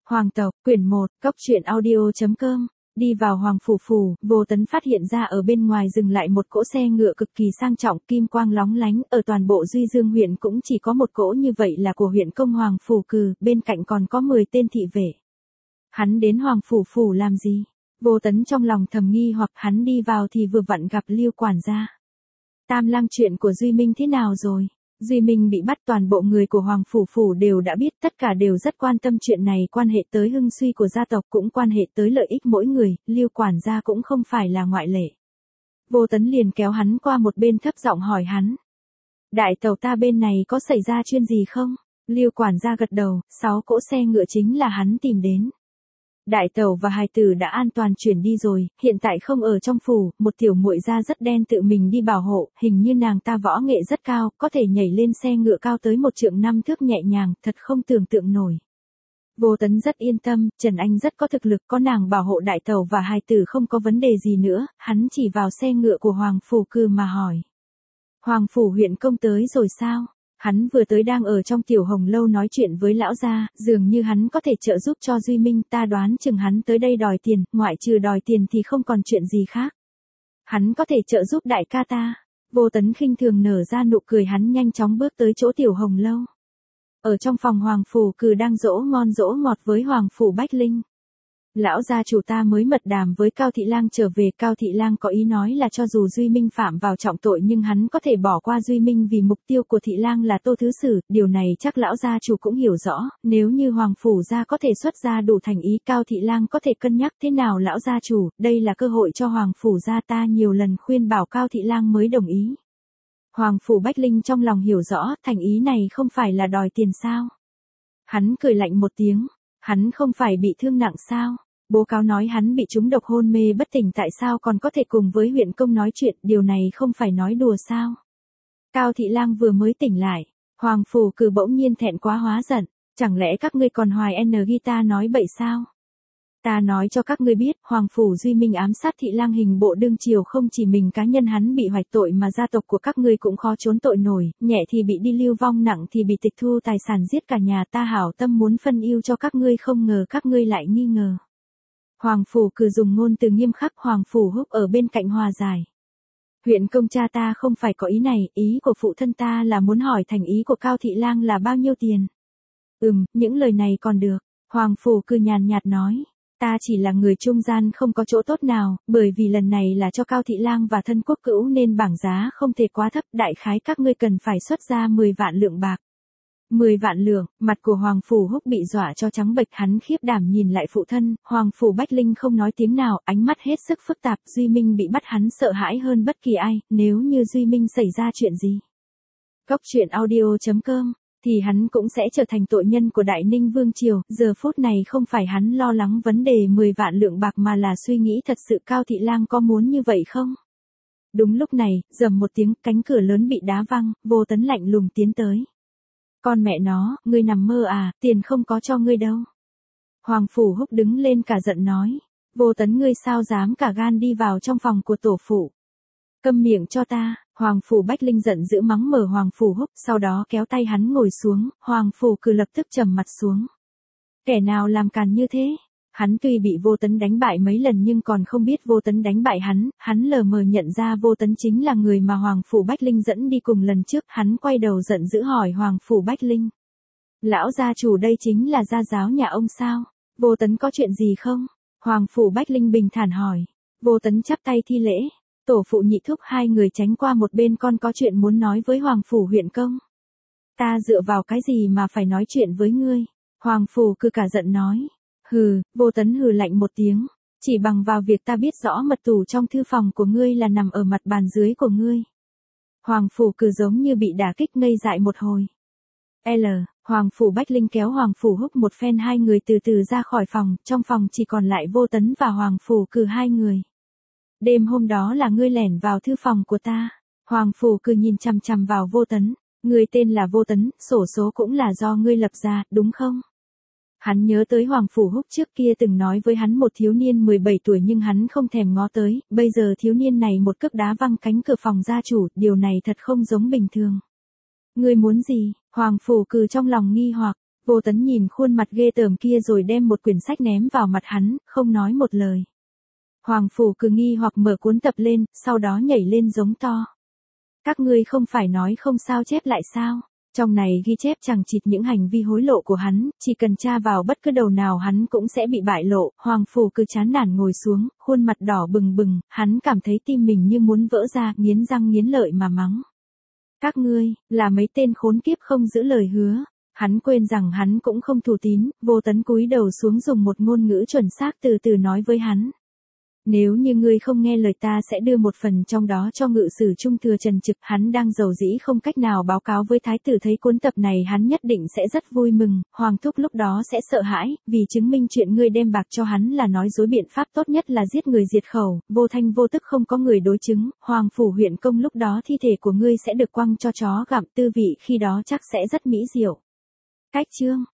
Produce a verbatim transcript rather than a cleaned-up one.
Hoàng tộc, quyển một, cốc truyện audio.com. Đi vào Hoàng Phủ Phủ, Vô Tấn phát hiện ra ở bên ngoài dừng lại một cỗ xe ngựa cực kỳ sang trọng, kim quang lóng lánh, ở toàn bộ Duy Dương huyện cũng chỉ có một cỗ như vậy là của huyện công Hoàng Phủ Cừ, bên cạnh còn có mười tên thị vệ. Hắn đến Hoàng Phủ Phủ làm gì? Vô Tấn trong lòng thầm nghi hoặc hắn đi vào thì vừa vặn gặp Lưu quản gia. Tam lang chuyện của Duy Minh thế nào rồi? Duy Minh bị bắt, toàn bộ người của Hoàng Phủ Phủ đều đã biết, tất cả đều rất quan tâm chuyện này, quan hệ tới hưng suy của gia tộc, cũng quan hệ tới lợi ích mỗi người, Lưu quản gia cũng không phải là ngoại lệ. Vô Tấn liền kéo hắn qua một bên, thấp giọng hỏi hắn. Đại tàu ta bên này có xảy ra chuyện gì không? Lưu quản gia gật đầu, sáu cỗ xe ngựa chính là hắn tìm đến. Đại tẩu và hài tử đã an toàn chuyển đi rồi, hiện tại không ở trong phủ, một tiểu muội da rất đen tự mình đi bảo hộ, hình như nàng ta võ nghệ rất cao, có thể nhảy lên xe ngựa cao tới một trượng năm thước nhẹ nhàng, thật không tưởng tượng nổi. Vô Tấn rất yên tâm, Trần Anh rất có thực lực, có nàng bảo hộ đại tẩu và hài tử không có vấn đề gì nữa, hắn chỉ vào xe ngựa của Hoàng Phủ Cừ mà hỏi. Hoàng Phủ huyện công tới rồi sao? Hắn vừa tới đang ở trong tiểu hồng lâu nói chuyện với lão gia, dường như hắn có thể trợ giúp cho Duy Minh, ta đoán chừng hắn tới đây đòi tiền, ngoại trừ đòi tiền thì không còn chuyện gì khác. Hắn có thể trợ giúp đại ca ta. Vô Tấn khinh thường nở ra nụ cười, hắn nhanh chóng bước tới chỗ tiểu hồng lâu. Ở trong phòng Hoàng Phủ Cừ đang dỗ ngon dỗ ngọt với Hoàng Phủ Bách Linh. Lão gia chủ ta mới mật đàm với Cao Thị Lang trở về, Cao Thị Lang có ý nói là cho dù Duy Minh phạm vào trọng tội nhưng hắn có thể bỏ qua Duy Minh vì mục tiêu của Thị Lang là Tô Thứ Sử, điều này chắc lão gia chủ cũng hiểu rõ, nếu như Hoàng Phủ gia có thể xuất ra đủ thành ý, Cao Thị Lang có thể cân nhắc thế nào lão gia chủ, đây là cơ hội cho Hoàng Phủ gia, ta nhiều lần khuyên bảo Cao Thị Lang mới đồng ý. Hoàng Phủ Bách Linh trong lòng hiểu rõ, thành ý này không phải là đòi tiền sao? Hắn cười lạnh một tiếng, hắn không phải bị thương nặng sao? Bố cáo nói hắn bị trúng độc hôn mê bất tỉnh, tại sao còn có thể cùng với huyện công nói chuyện, điều này không phải nói đùa sao? Cao Thị Lang vừa mới tỉnh lại, Hoàng Phủ Cừ bỗng nhiên thẹn quá hóa giận, chẳng lẽ các ngươi còn hoài n ghi ta nói bậy sao? Ta nói cho các ngươi biết, Hoàng Phủ Duy Minh ám sát Thị Lang hình bộ đương triều, không chỉ mình cá nhân hắn bị hoạch tội mà gia tộc của các ngươi cũng khó trốn tội nổi, nhẹ thì bị đi lưu vong, nặng thì bị tịch thu tài sản, giết cả nhà, ta hảo tâm muốn phân ưu cho các ngươi, không ngờ các ngươi lại nghi ngờ. Hoàng Phủ Cừ dùng ngôn từ nghiêm khắc, Hoàng Phủ Húc ở bên cạnh hòa giải. Huyện công cha ta không phải có ý này, ý của phụ thân ta là muốn hỏi thành ý của Cao Thị Lang là bao nhiêu tiền. Ừm, những lời này còn được, Hoàng Phủ Cừ nhàn nhạt nói. Ta chỉ là người trung gian, không có chỗ tốt nào, bởi vì lần này là cho Cao Thị Lang và thân quốc cữu nên bảng giá không thể quá thấp, đại khái các ngươi cần phải xuất ra mười vạn lượng bạc. mười vạn lượng, mặt của Hoàng Phủ Húc bị dọa cho trắng bệch, hắn khiếp đảm nhìn lại phụ thân, Hoàng Phủ Bách Linh không nói tiếng nào, ánh mắt hết sức phức tạp, Duy Minh bị bắt hắn sợ hãi hơn bất kỳ ai, nếu như Duy Minh xảy ra chuyện gì. Cốc truyện audio.com, thì hắn cũng sẽ trở thành tội nhân của Đại Ninh Vương Triều, giờ phút này không phải hắn lo lắng vấn đề mười vạn lượng bạc mà là suy nghĩ thật sự Cao Thị Lang có muốn như vậy không? Đúng lúc này, rầm một tiếng, cánh cửa lớn bị đá văng, Vô Tấn lạnh lùng tiến tới. Con mẹ nó, ngươi nằm mơ à, tiền không có cho ngươi đâu. Hoàng Phủ Húc đứng lên cả giận nói, Vô Tấn ngươi sao dám cả gan đi vào trong phòng của tổ phụ. Câm miệng cho ta, Hoàng Phủ Bách Linh giận dữ mắng mờ Hoàng Phủ Húc, sau đó kéo tay hắn ngồi xuống, Hoàng Phủ Cừ lập tức trầm mặt xuống. Kẻ nào làm càn như thế? Hắn tuy bị Vô Tấn đánh bại mấy lần nhưng còn không biết Vô Tấn đánh bại hắn, hắn lờ mờ nhận ra Vô Tấn chính là người mà Hoàng Phủ Bách Linh dẫn đi cùng lần trước, hắn quay đầu giận dữ hỏi Hoàng Phủ Bách Linh. Lão gia chủ đây chính là gia giáo nhà ông sao? Vô Tấn có chuyện gì không? Hoàng Phủ Bách Linh bình thản hỏi. Vô Tấn chắp tay thi lễ. Tổ phụ nhị thúc hai người tránh qua một bên, con có chuyện muốn nói với Hoàng Phủ huyện công. Ta dựa vào cái gì mà phải nói chuyện với ngươi? Hoàng Phủ Cừ cả giận nói. Hừ, Vô Tấn hừ lạnh một tiếng, chỉ bằng vào việc ta biết rõ mật tủ trong thư phòng của ngươi là nằm ở mặt bàn dưới của ngươi. Hoàng Phủ Cừ giống như bị đả kích ngây dại một hồi. L, Hoàng Phủ Bách Linh kéo Hoàng Phủ Húc một phen, hai người từ từ ra khỏi phòng, trong phòng chỉ còn lại Vô Tấn và Hoàng Phủ Cừ hai người. Đêm hôm đó là ngươi lẻn vào thư phòng của ta. Hoàng Phủ Cừ nhìn chằm chằm vào Vô Tấn, ngươi tên là Vô Tấn, sổ số cũng là do ngươi lập ra, đúng không? Hắn nhớ tới Hoàng Phủ Húc trước kia từng nói với hắn một thiếu niên mười bảy tuổi nhưng hắn không thèm ngó tới, bây giờ thiếu niên này một cước đá văng cánh cửa phòng gia chủ, điều này thật không giống bình thường. Ngươi muốn gì? Hoàng Phủ Cừ trong lòng nghi hoặc, Vô Tấn nhìn khuôn mặt ghê tởm kia rồi đem một quyển sách ném vào mặt hắn, không nói một lời. Hoàng Phủ cứ nghi hoặc mở cuốn tập lên, sau đó nhảy lên giống to. Các ngươi không phải nói không sao chép lại sao? Trong này ghi chép chằng chịt những hành vi hối lộ của hắn, chỉ cần tra vào bất cứ đầu nào hắn cũng sẽ bị bại lộ. Hoàng Phủ cứ chán nản ngồi xuống, khuôn mặt đỏ bừng bừng, hắn cảm thấy tim mình như muốn vỡ ra, nghiến răng nghiến lợi mà mắng. Các ngươi, là mấy tên khốn kiếp không giữ lời hứa. Hắn quên rằng hắn cũng không thủ tín. Vô Tấn cúi đầu xuống dùng một ngôn ngữ chuẩn xác từ từ nói với hắn. Nếu như ngươi không nghe lời ta sẽ đưa một phần trong đó cho ngự sử trung thừa Trần Trực. Hắn đang giàu dĩ không cách nào báo cáo với thái tử, thấy cuốn tập này hắn nhất định sẽ rất vui mừng. Hoàng thúc lúc đó sẽ sợ hãi, vì chứng minh chuyện ngươi đem bạc cho hắn là nói dối, biện pháp tốt nhất là giết người diệt khẩu, vô thanh vô tức không có người đối chứng. Hoàng phủ huyện công lúc đó thi thể của ngươi sẽ được quăng cho chó gặm, tư vị khi đó chắc sẽ rất mỹ diệu. Cách chương